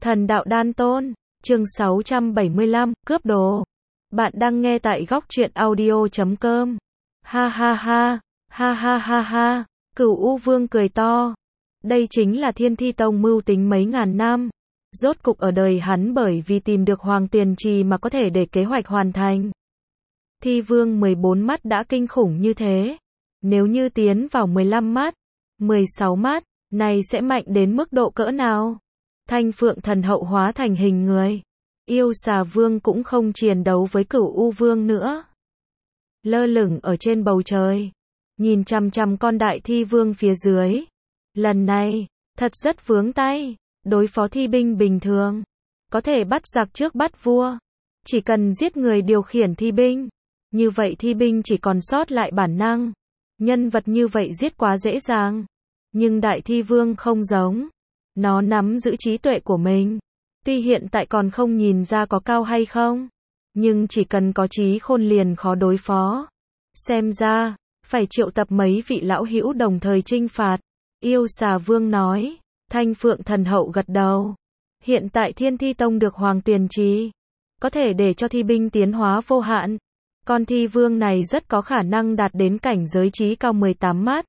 Thần đạo đan tôn, chương 675, cướp đồ. Bạn đang nghe tại góc truyện audio.com. Ha ha ha, ha ha ha ha, Cửu U Vương cười to. Đây chính là Thiên Thi Tông mưu tính mấy ngàn năm. Rốt cục ở đời hắn bởi vì tìm được Hoàng Tuyền Trì mà có thể để kế hoạch hoàn thành. Thi Vương 14 mắt đã kinh khủng như thế. Nếu như tiến vào 15 mắt, 16 mắt, này sẽ mạnh đến mức độ cỡ nào? Thanh Phượng Thần Hậu hóa thành hình người. Yêu Xà Vương cũng không chiến đấu với Cửu U Vương nữa. Lơ lửng ở trên bầu trời, nhìn chằm chằm con Đại Thi Vương phía dưới. Lần này, thật rất vướng tay, đối phó thi binh bình thường, có thể bắt giặc trước bắt vua. Chỉ cần giết người điều khiển thi binh, như vậy thi binh chỉ còn sót lại bản năng. Nhân vật như vậy giết quá dễ dàng. Nhưng Đại Thi Vương không giống. Nó nắm giữ trí tuệ của mình. Tuy hiện tại còn không nhìn ra có cao hay không, nhưng chỉ cần có trí khôn liền khó đối phó. Xem ra, phải triệu tập mấy vị lão hữu đồng thời chinh phạt. Yêu Xà Vương nói. Thanh Phượng Thần Hậu gật đầu. Hiện tại Thiên Thi Tông được Hoàng Tuyền Trì, có thể để cho thi binh tiến hóa vô hạn. Con Thi Vương này rất có khả năng đạt đến cảnh giới trí cao 18 mắt.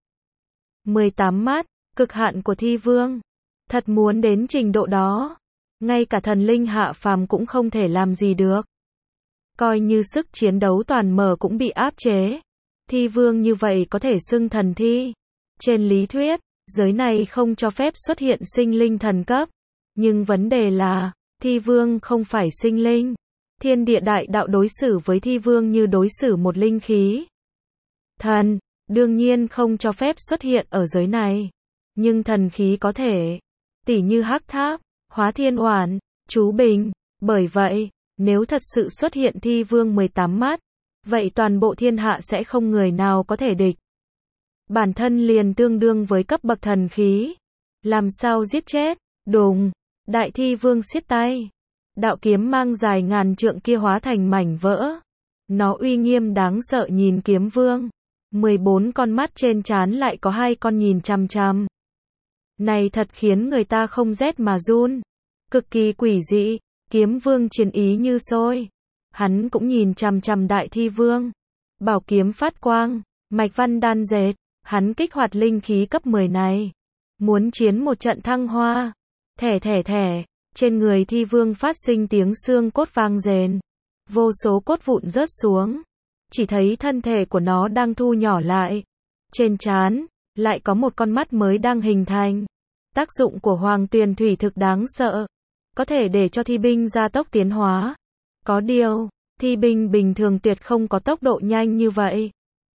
18 mắt, cực hạn của Thi Vương. Thật muốn đến trình độ đó, ngay cả thần linh hạ phàm cũng không thể làm gì được. Coi như sức chiến đấu toàn mở cũng bị áp chế. Thi Vương như vậy có thể xưng thần thi. Trên lý thuyết, giới này không cho phép xuất hiện sinh linh thần cấp. Nhưng vấn đề là, Thi Vương không phải sinh linh. Thiên địa đại đạo đối xử với Thi Vương như đối xử một linh khí. Thần, đương nhiên không cho phép xuất hiện ở giới này. Nhưng thần khí có thể. Tỉ như Hắc Tháp, Hóa Thiên Oản, Chú Bình. Bởi vậy, nếu thật sự xuất hiện Thi Vương 18 mắt, vậy toàn bộ thiên hạ sẽ không người nào có thể địch. Bản thân liền tương đương với cấp bậc thần khí. Làm sao giết chết? Đùng, Đại Thi Vương siết tay. Đạo kiếm mang dài ngàn trượng kia hóa thành mảnh vỡ. Nó uy nghiêm đáng sợ nhìn Kiếm Vương. 14 con mắt trên trán lại có 2 con nhìn chằm chằm. Này thật khiến người ta không rét mà run. Cực kỳ quỷ dị. Kiếm Vương chiến ý như sôi. Hắn cũng nhìn chằm chằm Đại Thi Vương. Bảo kiếm phát quang, mạch văn đan dệt. Hắn kích hoạt linh khí cấp 10 này. Muốn chiến một trận thăng hoa. Thẻ thẻ thẻ. Trên người Thi Vương phát sinh tiếng xương cốt vang rền. Vô số cốt vụn rớt xuống. Chỉ thấy thân thể của nó đang thu nhỏ lại. Trên trán, lại có một con mắt mới đang hình thành. Tác dụng của Hoàng Tuyền Thủy thực đáng sợ. Có thể để cho thi binh gia tốc tiến hóa. Có điều, thi binh bình thường tuyệt không có tốc độ nhanh như vậy.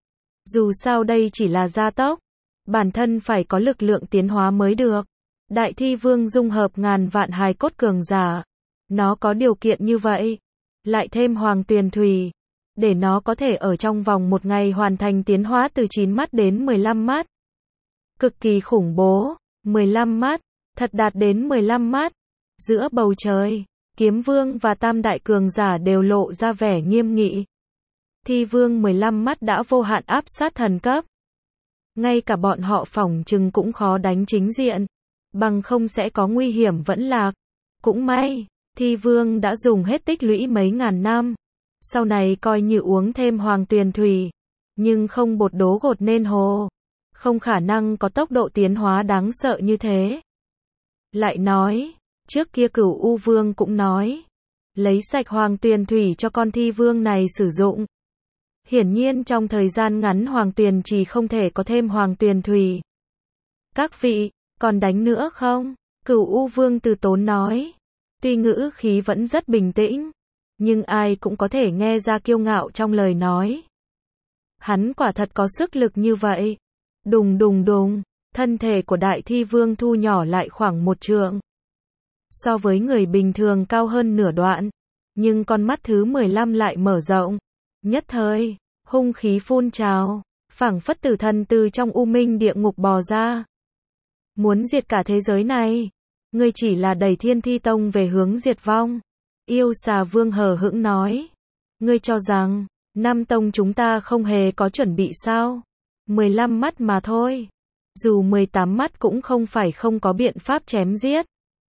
Dù sao đây chỉ là gia tốc. Bản thân phải có lực lượng tiến hóa mới được. Đại Thi Vương dung hợp ngàn vạn hài cốt cường giả. Nó có điều kiện như vậy. Lại thêm Hoàng Tuyền Thủy. Để nó có thể ở trong vòng một ngày hoàn thành tiến hóa từ 9 mắt đến 15 mắt. Cực kỳ khủng bố. 15 mắt. Thật đạt đến 15 mắt. Giữa bầu trời, Kiếm Vương và Tam Đại Cường Giả đều lộ ra vẻ nghiêm nghị. Thi Vương 15 mắt đã vô hạn áp sát thần cấp. Ngay cả bọn họ phỏng chừng cũng khó đánh chính diện. Bằng không sẽ có nguy hiểm vẫn lạc. Cũng may, Thi Vương đã dùng hết tích lũy mấy ngàn năm. Sau này coi như uống thêm Hoàng Tuyền Thủy. Nhưng không bột đố gột nên hồ. Không khả năng có tốc độ tiến hóa đáng sợ như thế. Lại nói, trước kia Cửu U Vương cũng nói. Lấy sạch Hoàng Tuyền Thủy cho con Thi Vương này sử dụng. Hiển nhiên trong thời gian ngắn Hoàng Tuyền Trì không thể có thêm Hoàng Tuyền Thủy. Các vị, còn đánh nữa không? Cửu U Vương từ tốn nói. Tuy ngữ khí vẫn rất bình tĩnh, nhưng ai cũng có thể nghe ra kiêu ngạo trong lời nói. Hắn quả thật có sức lực như vậy. Đùng đùng đùng, thân thể của Đại Thi Vương thu nhỏ lại khoảng 1 trượng. So với người bình thường cao hơn nửa đoạn. Nhưng con mắt thứ 15 lại mở rộng. Nhất thời, hung khí phun trào, phảng phất tử thần từ trong u minh địa ngục bò ra. Muốn diệt cả thế giới này. Ngươi chỉ là đẩy Thiên Thi Tông về hướng diệt vong. Yêu Xà Vương hờ hững nói. Ngươi cho rằng, Nam Tông chúng ta không hề có chuẩn bị sao? 15 mắt mà thôi. Dù 18 mắt cũng không phải không có biện pháp chém giết.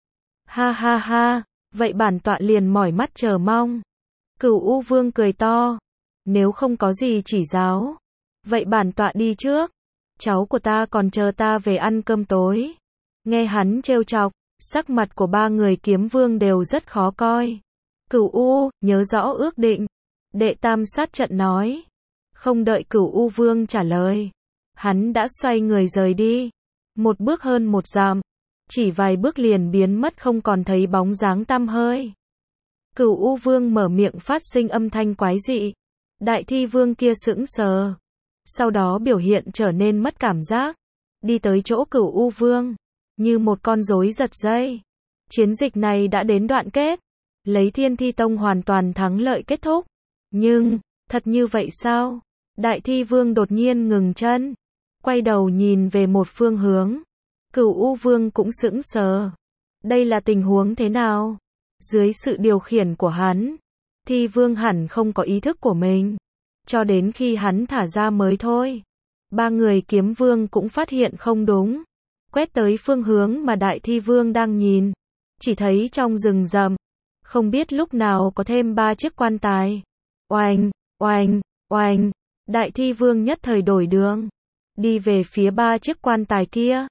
Ha ha ha, vậy bản tọa liền mỏi mắt chờ mong. Cửu U Vương cười to. Nếu không có gì chỉ giáo, vậy bản tọa đi trước. Cháu của ta còn chờ ta về ăn cơm tối. Nghe hắn trêu chọc, sắc mặt của ba người kiếm vương đều rất khó coi. Cửu U, nhớ rõ ước định. Đệ tam sát trận nói. Không đợi Cửu U Vương trả lời, hắn đã xoay người rời đi. Một bước hơn một dặm, chỉ vài bước liền biến mất không còn thấy bóng dáng tăm hơi. Cửu U Vương mở miệng phát sinh âm thanh quái dị. Đại Thi Vương kia sững sờ, sau đó biểu hiện trở nên mất cảm giác, đi tới chỗ Cửu U Vương, như một con rối giật dây. Chiến dịch này đã đến đoạn kết, lấy Thiên Thi Tông hoàn toàn thắng lợi kết thúc. Nhưng, thật như vậy sao? Đại Thi Vương đột nhiên ngừng chân, quay đầu nhìn về một phương hướng. Cửu U Vương cũng sững sờ. Đây là tình huống thế nào? Dưới sự điều khiển của hắn, Thi Vương hẳn không có ý thức của mình, cho đến khi hắn thả ra mới thôi. Ba người kiếm vương cũng phát hiện không đúng, quét tới phương hướng mà Đại Thi Vương đang nhìn, chỉ thấy trong rừng rậm, không biết lúc nào có thêm 3 chiếc quan tài. Oanh, oanh, oanh, Đại Thi Vương nhất thời đổi đường, đi về phía 3 chiếc quan tài kia.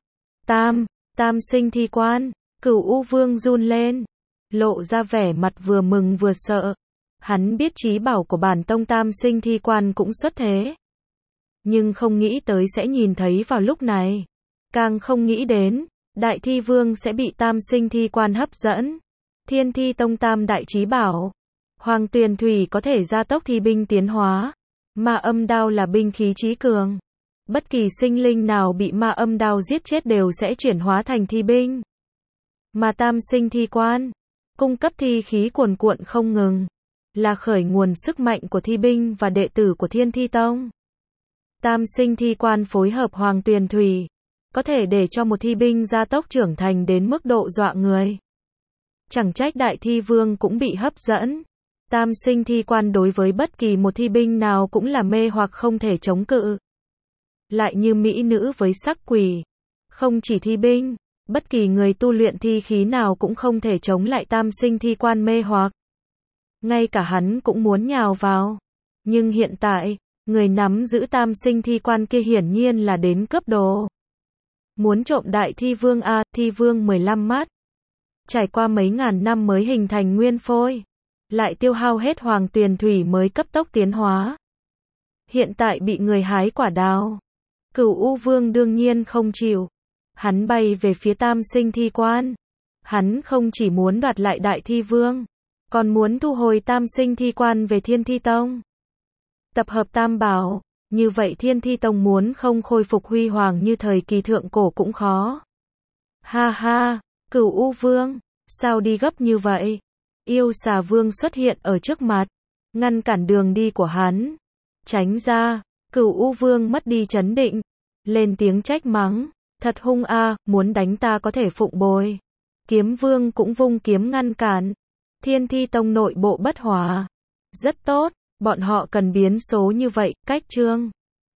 Tam sinh thi quan. Cửu U Vương run lên, lộ ra vẻ mặt vừa mừng vừa sợ. Hắn biết chí bảo của bản tông tam sinh thi quan cũng xuất thế, nhưng không nghĩ tới sẽ nhìn thấy vào lúc này. Càng không nghĩ đến, Đại Thi Vương sẽ bị tam sinh thi quan hấp dẫn. Thiên Thi Tông tam đại chí bảo. Hoàng Tuyền Thủy có thể gia tốc thi binh tiến hóa. Ma âm đao là binh khí chí cường. Bất kỳ sinh linh nào bị ma âm đao giết chết đều sẽ chuyển hóa thành thi binh. Mà tam sinh thi quan, cung cấp thi khí cuồn cuộn không ngừng, là khởi nguồn sức mạnh của thi binh và đệ tử của Thiên Thi Tông. Tam sinh thi quan phối hợp Hoàng Tuyền Thủy, có thể để cho một thi binh gia tốc trưởng thành đến mức độ dọa người. Chẳng trách Đại Thi Vương cũng bị hấp dẫn. Tam sinh thi quan đối với bất kỳ một thi binh nào cũng là mê hoặc không thể chống cự. Lại như mỹ nữ với sắc quỷ. Không chỉ thi binh, bất kỳ người tu luyện thi khí nào cũng không thể chống lại tam sinh thi quan mê hoặc. Ngay cả hắn cũng muốn nhào vào. Nhưng hiện tại, người nắm giữ tam sinh thi quan kia hiển nhiên là đến cướp đồ. Muốn trộm Đại Thi Vương a, Thi Vương 15 mắt. Trải qua mấy ngàn năm mới hình thành nguyên phôi, lại tiêu hao hết Hoàng Tuyền Thủy mới cấp tốc tiến hóa. Hiện tại bị người hái quả đào. Cửu U Vương đương nhiên không chịu. Hắn bay về phía tam sinh thi quan. Hắn không chỉ muốn đoạt lại Đại Thi Vương, còn muốn thu hồi tam sinh thi quan về Thiên Thi Tông. Tập hợp tam bảo, như vậy Thiên Thi Tông muốn không khôi phục huy hoàng như thời kỳ thượng cổ cũng khó. Ha ha, Cửu U Vương, sao đi gấp như vậy? Yêu Xà Vương xuất hiện ở trước mặt, ngăn cản đường đi của hắn. Tránh ra. Cửu U Vương mất đi trấn định, lên tiếng trách mắng. Thật hung a, muốn đánh ta có thể phụng bồi. Kiếm Vương cũng vung kiếm ngăn cản. Thiên Thi Tông nội bộ bất hòa. Rất tốt, bọn họ cần biến số như vậy, cách chương.